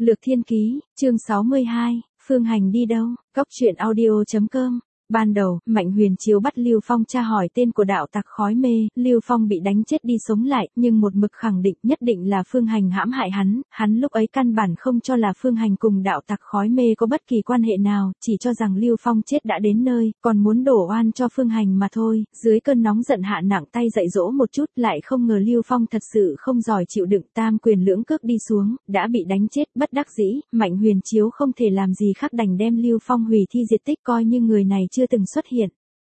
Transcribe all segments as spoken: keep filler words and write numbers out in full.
Lược Thiên Ký, chương sáu mươi hai, Phương Hành đi đâu? Cóc truyện audio chấm com. Ban đầu, Mạnh Huyền Chiếu bắt Lưu Phong tra hỏi tên của đạo tặc khói mê, Lưu Phong bị đánh chết đi sống lại, nhưng một mực khẳng định nhất định là Phương Hành hãm hại hắn, hắn lúc ấy căn bản không cho là Phương Hành cùng đạo tặc khói mê có bất kỳ quan hệ nào, chỉ cho rằng Lưu Phong chết đã đến nơi, còn muốn đổ oan cho Phương Hành mà thôi, dưới cơn nóng giận hạ nặng tay dạy dỗ một chút, lại không ngờ Lưu Phong thật sự không giỏi chịu đựng, tam quyền lưỡng cước đi xuống, đã bị đánh chết, bất đắc dĩ, Mạnh Huyền Chiếu không thể làm gì khác đành đem Lưu Phong hủy thi diệt tích, coi như người này chưa từng xuất hiện.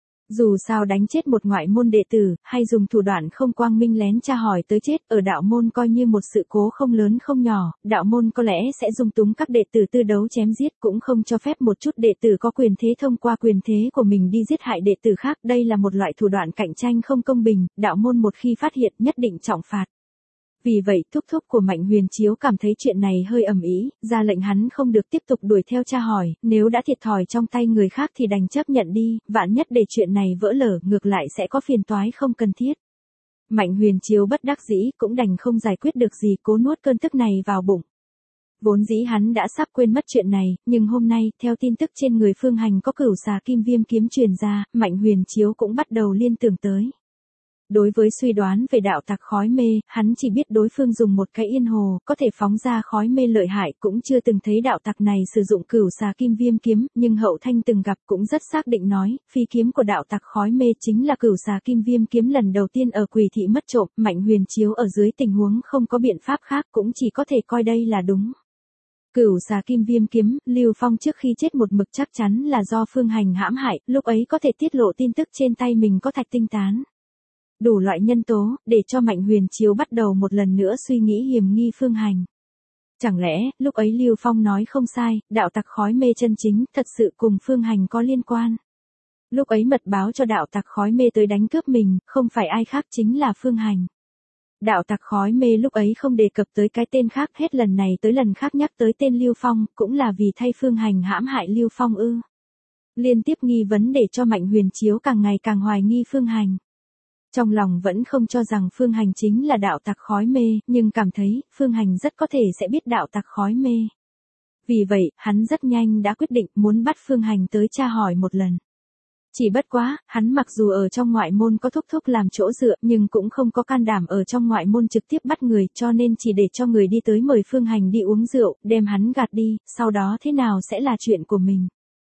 Dù sao đánh chết một ngoại môn đệ tử, hay dùng thủ đoạn không quang minh lén tra hỏi tới chết, ở đạo môn coi như một sự cố không lớn không nhỏ, đạo môn có lẽ sẽ dung túng các đệ tử tư đấu chém giết, cũng không cho phép một chút đệ tử có quyền thế thông qua quyền thế của mình đi giết hại đệ tử khác, đây là một loại thủ đoạn cạnh tranh không công bình, đạo môn một khi phát hiện nhất định trọng phạt. Vì vậy, thúc thúc của Mạnh Huyền Chiếu cảm thấy chuyện này hơi ầm ĩ, ra lệnh hắn không được tiếp tục đuổi theo tra hỏi, nếu đã thiệt thòi trong tay người khác thì đành chấp nhận đi, vạn nhất để chuyện này vỡ lở, ngược lại sẽ có phiền toái không cần thiết. Mạnh Huyền Chiếu bất đắc dĩ, cũng đành không giải quyết được gì, cố nuốt cơn tức này vào bụng. Vốn dĩ hắn đã sắp quên mất chuyện này, nhưng hôm nay, theo tin tức trên người Phương Hành có cửu xà kim viêm kiếm truyền ra, Mạnh Huyền Chiếu cũng bắt đầu liên tưởng tới. Đối với suy đoán về đạo tặc khói mê, hắn chỉ biết đối phương dùng một cái yên hồ, có thể phóng ra khói mê lợi hại, cũng chưa từng thấy đạo tặc này sử dụng cửu xà kim viêm kiếm, nhưng Hậu Thanh từng gặp cũng rất xác định nói, phi kiếm của đạo tặc khói mê chính là cửu xà kim viêm kiếm lần đầu tiên ở Quỷ Thị mất trộm, Mạnh Huyền Chiếu ở dưới tình huống không có biện pháp khác cũng chỉ có thể coi đây là đúng. Cửu xà kim viêm kiếm, Lưu Phong trước khi chết một mực chắc chắn là do Phương Hành hãm hại, lúc ấy có thể tiết lộ tin tức trên tay mình có thạch tinh tán. Đủ loại nhân tố, để cho Mạnh Huyền Chiếu bắt đầu một lần nữa suy nghĩ hiểm nghi Phương Hành. Chẳng lẽ, lúc ấy Lưu Phong nói không sai, đạo tặc khói mê chân chính, thật sự cùng Phương Hành có liên quan. Lúc ấy mật báo cho đạo tặc khói mê tới đánh cướp mình, không phải ai khác chính là Phương Hành. Đạo tặc khói mê lúc ấy không đề cập tới cái tên khác, hết lần này tới lần khác nhắc tới tên Lưu Phong, cũng là vì thay Phương Hành hãm hại Lưu Phong ư. Liên tiếp nghi vấn để cho Mạnh Huyền Chiếu càng ngày càng hoài nghi Phương Hành. Trong lòng vẫn không cho rằng Phương Hành chính là đạo tặc khói mê, nhưng cảm thấy, Phương Hành rất có thể sẽ biết đạo tặc khói mê. Vì vậy, hắn rất nhanh đã quyết định muốn bắt Phương Hành tới tra hỏi một lần. Chỉ bất quá, hắn mặc dù ở trong ngoại môn có thúc thúc làm chỗ dựa, nhưng cũng không có can đảm ở trong ngoại môn trực tiếp bắt người, cho nên chỉ để cho người đi tới mời Phương Hành đi uống rượu, đem hắn gạt đi, sau đó thế nào sẽ là chuyện của mình.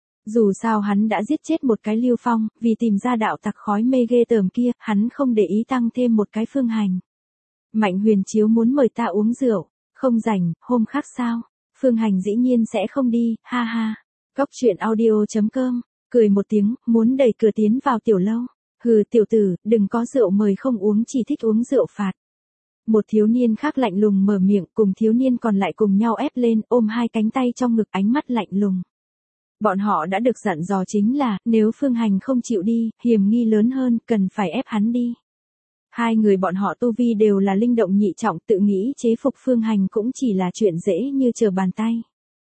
Dù sao hắn đã giết chết một cái Lưu Phong, vì tìm ra đạo tặc khói mê ghê tởm kia, hắn không để ý tăng thêm một cái Phương Hành. Mạnh Huyền Chiếu muốn mời ta uống rượu, không rảnh, hôm khác sao? Phương Hành dĩ nhiên sẽ không đi, ha ha. Cóc truyện audio chấm com, cười một tiếng, muốn đẩy cửa tiến vào tiểu lâu. Hừ tiểu tử, đừng có rượu mời không uống, chỉ thích uống rượu phạt. Một thiếu niên khác lạnh lùng mở miệng, cùng thiếu niên còn lại cùng nhau ép lên, ôm hai cánh tay trong ngực, ánh mắt lạnh lùng. Bọn họ đã được dặn dò chính là, nếu Phương Hành không chịu đi, hiểm nghi lớn hơn, cần phải ép hắn đi. Hai người bọn họ tu vi đều là linh động nhị trọng, tự nghĩ chế phục Phương Hành cũng chỉ là chuyện dễ như trở bàn tay.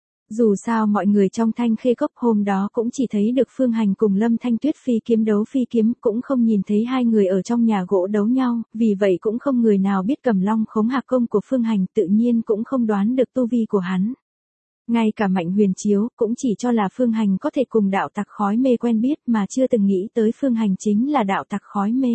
Dù sao mọi người trong Thanh Khê Cốc hôm đó cũng chỉ thấy được Phương Hành cùng Lâm Thanh Tuyết phi kiếm đấu phi kiếm, cũng không nhìn thấy hai người ở trong nhà gỗ đấu nhau, vì vậy cũng không người nào biết Cầm Long khống hạc công của Phương Hành, tự nhiên cũng không đoán được tu vi của hắn. Ngay cả Mạnh Huyền Chiếu cũng chỉ cho là Phương Hành có thể cùng đạo tặc khói mê quen biết, mà chưa từng nghĩ tới Phương Hành chính là đạo tặc khói mê.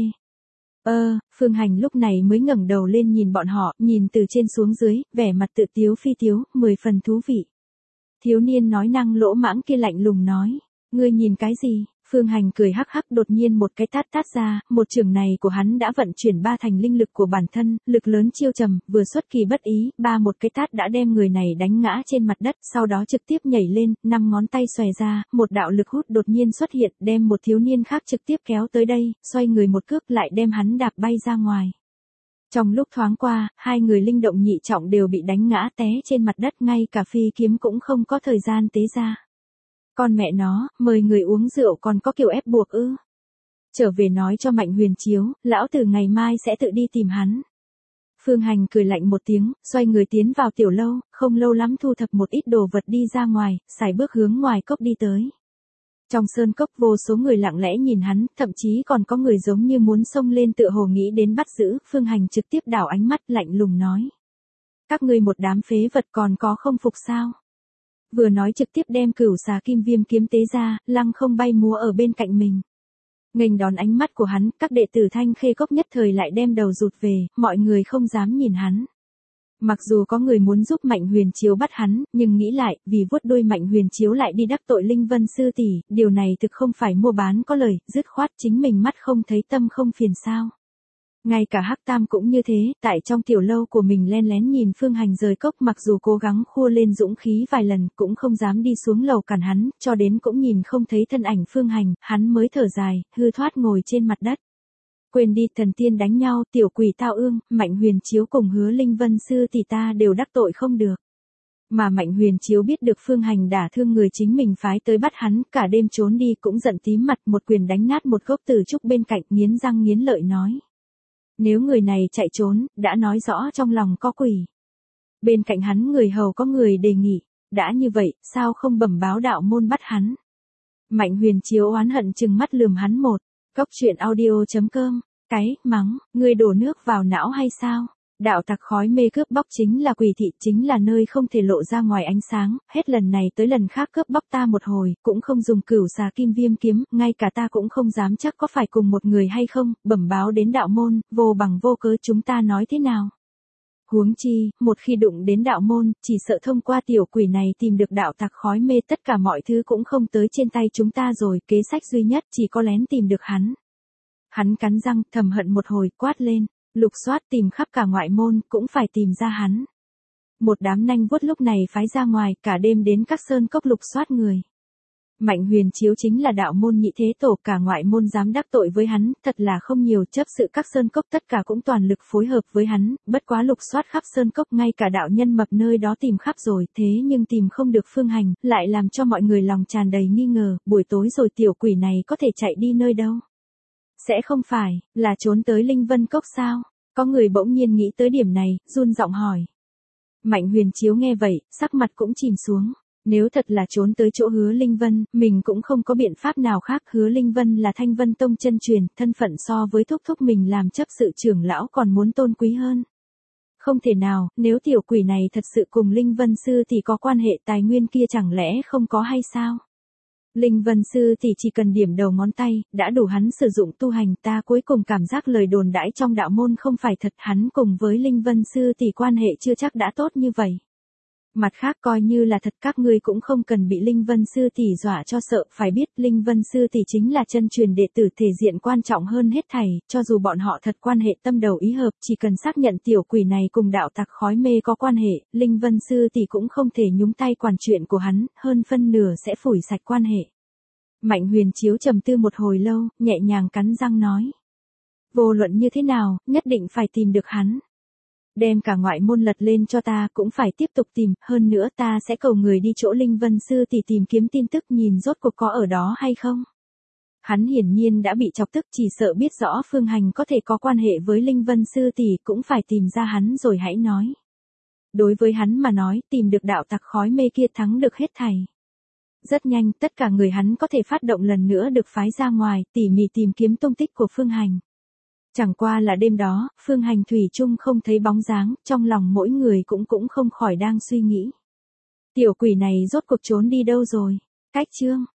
Ơ, Phương Hành lúc này mới ngẩng đầu lên nhìn bọn họ, nhìn từ trên xuống dưới, vẻ mặt tự tiếu phi tiếu, mười phần thú vị. Thiếu niên nói năng lỗ mãng kia lạnh lùng nói, ngươi nhìn cái gì? Phương Hành cười hắc hắc, đột nhiên một cái tát tát ra, một trường này của hắn đã vận chuyển ba thành linh lực của bản thân, lực lớn chiêu trầm, vừa xuất kỳ bất ý, ba một cái tát đã đem người này đánh ngã trên mặt đất, sau đó trực tiếp nhảy lên, năm ngón tay xòe ra, một đạo lực hút đột nhiên xuất hiện, đem một thiếu niên khác trực tiếp kéo tới đây, xoay người một cước lại đem hắn đạp bay ra ngoài. Trong lúc thoáng qua, hai người linh động nhị trọng đều bị đánh ngã té trên mặt đất, ngay cả phi kiếm cũng không có thời gian tế ra. Con mẹ nó, mời người uống rượu còn có kiểu ép buộc ư? Trở về nói cho Mạnh Huyền Chiếu, lão tử ngày mai sẽ tự đi tìm hắn. Phương Hành cười lạnh một tiếng, xoay người tiến vào tiểu lâu, không lâu lắm thu thập một ít đồ vật đi ra ngoài, sải bước hướng ngoài cốc đi tới. Trong sơn cốc vô số người lặng lẽ nhìn hắn, thậm chí còn có người giống như muốn xông lên tựa hồ nghĩ đến bắt giữ, Phương Hành trực tiếp đảo ánh mắt lạnh lùng nói. Các ngươi một đám phế vật còn có không phục sao? Vừa nói trực tiếp đem cửu xà kim viêm kiếm tế ra, lăng không bay múa ở bên cạnh mình. Nghênh đón ánh mắt của hắn, các đệ tử Thanh Khê Cốc nhất thời lại đem đầu rụt về, mọi người không dám nhìn hắn. Mặc dù có người muốn giúp Mạnh Huyền Chiếu bắt hắn, nhưng nghĩ lại, vì vuốt đuôi Mạnh Huyền Chiếu lại đi đắc tội Linh Vân sư tỷ, điều này thực không phải mua bán có lời, dứt khoát chính mình mắt không thấy tâm không phiền sao. Ngay cả Hắc Tam cũng như thế, tại trong tiểu lâu của mình len lén nhìn Phương Hành rời cốc, mặc dù cố gắng khua lên dũng khí vài lần, cũng không dám đi xuống lầu cản hắn, cho đến cũng nhìn không thấy thân ảnh Phương Hành, hắn mới thở dài, hư thoát ngồi trên mặt đất. Quên đi, thần tiên đánh nhau, tiểu quỷ tao ương, Mạnh Huyền Chiếu cùng Hứa Linh Vân sư thì ta đều đắc tội không được. Mà Mạnh Huyền Chiếu biết được Phương Hành đả thương người chính mình phái tới bắt hắn, cả đêm trốn đi cũng giận tím mặt, một quyền đánh nát một gốc tử trúc bên cạnh, nghiến răng nghiến lợi nói. Nếu người này chạy trốn, đã nói rõ trong lòng có quỷ. Bên cạnh hắn người hầu có người đề nghị, đã như vậy, sao không bẩm báo đạo môn bắt hắn. Mạnh Huyền Chiếu oán hận chừng mắt lườm hắn một. Cốc truyện audio chấm com, cái, mắng, ngươi đổ nước vào não hay sao? Đạo tặc khói mê cướp bóc chính là quỷ thị, chính là nơi không thể lộ ra ngoài ánh sáng, hết lần này tới lần khác cướp bóc ta một hồi, cũng không dùng cửu xà kim viêm kiếm, ngay cả ta cũng không dám chắc có phải cùng một người hay không, bẩm báo đến đạo môn, vô bằng vô cớ chúng ta nói thế nào? Huống chi, một khi đụng đến đạo môn, chỉ sợ thông qua tiểu quỷ này tìm được đạo tặc khói mê, tất cả mọi thứ cũng không tới trên tay chúng ta rồi, kế sách duy nhất chỉ có lén tìm được hắn. Hắn cắn răng, thầm hận một hồi, quát lên, lục soát tìm khắp cả ngoại môn, cũng phải tìm ra hắn. Một đám nanh vuốt lúc này phái ra ngoài, cả đêm đến các sơn cốc lục soát người. Mạnh Huyền Chiếu chính là đạo môn nhị thế tổ, cả ngoại môn dám đắc tội với hắn, thật là không nhiều, chấp sự các sơn cốc tất cả cũng toàn lực phối hợp với hắn, bất quá lục soát khắp sơn cốc, ngay cả đạo nhân mập nơi đó tìm khắp rồi, thế nhưng tìm không được Phương Hành, lại làm cho mọi người lòng tràn đầy nghi ngờ, buổi tối rồi tiểu quỷ này có thể chạy đi nơi đâu? Sẽ không phải, là trốn tới Linh Vân Cốc sao? Có người bỗng nhiên nghĩ tới điểm này, run giọng hỏi. Mạnh Huyền Chiếu nghe vậy, sắc mặt cũng chìm xuống. Nếu thật là trốn tới chỗ Hứa Linh Vân, mình cũng không có biện pháp nào khác. Hứa Linh Vân là Thanh Vân Tông chân truyền, thân phận so với thúc thúc mình làm chấp sự trưởng lão còn muốn tôn quý hơn. Không thể nào, nếu tiểu quỷ này thật sự cùng Linh Vân sư thì có quan hệ, tài nguyên kia chẳng lẽ không có hay sao? Linh Vân sư thì chỉ cần điểm đầu ngón tay, đã đủ hắn sử dụng tu hành, ta cuối cùng cảm giác lời đồn đãi trong đạo môn không phải thật, hắn cùng với Linh Vân sư thì quan hệ chưa chắc đã tốt như vậy. Mặt khác coi như là thật, các ngươi cũng không cần bị Linh Vân sư tỷ dọa cho sợ, phải biết Linh Vân sư tỷ chính là chân truyền đệ tử, thể diện quan trọng hơn hết thảy, cho dù bọn họ thật quan hệ tâm đầu ý hợp, chỉ cần xác nhận tiểu quỷ này cùng đạo tặc khói mê có quan hệ, Linh Vân sư tỷ cũng không thể nhúng tay quản chuyện của hắn, hơn phân nửa sẽ phủi sạch quan hệ. Mạnh Huyền Chiếu trầm tư một hồi lâu, nhẹ nhàng cắn răng nói. Vô luận như thế nào, nhất định phải tìm được hắn. Đem cả ngoại môn lật lên cho ta, cũng phải tiếp tục tìm, hơn nữa ta sẽ cầu người đi chỗ Linh Vân sư tỷ tìm kiếm tin tức, nhìn rốt cuộc có ở đó hay không. Hắn hiển nhiên đã bị chọc tức, chỉ sợ biết rõ Phương Hành có thể có quan hệ với Linh Vân sư tỷ, cũng phải tìm ra hắn rồi hãy nói. Đối với hắn mà nói, tìm được đạo tặc khói mê kia thắng được hết thảy. Rất nhanh, tất cả người hắn có thể phát động lần nữa được phái ra ngoài, tỉ mỉ tìm kiếm tung tích của Phương Hành. Chẳng qua là đêm đó, Phương Hành thủy chung không thấy bóng dáng, trong lòng mỗi người cũng cũng không khỏi đang suy nghĩ. Tiểu quỷ này rốt cuộc trốn đi đâu rồi? Cách chương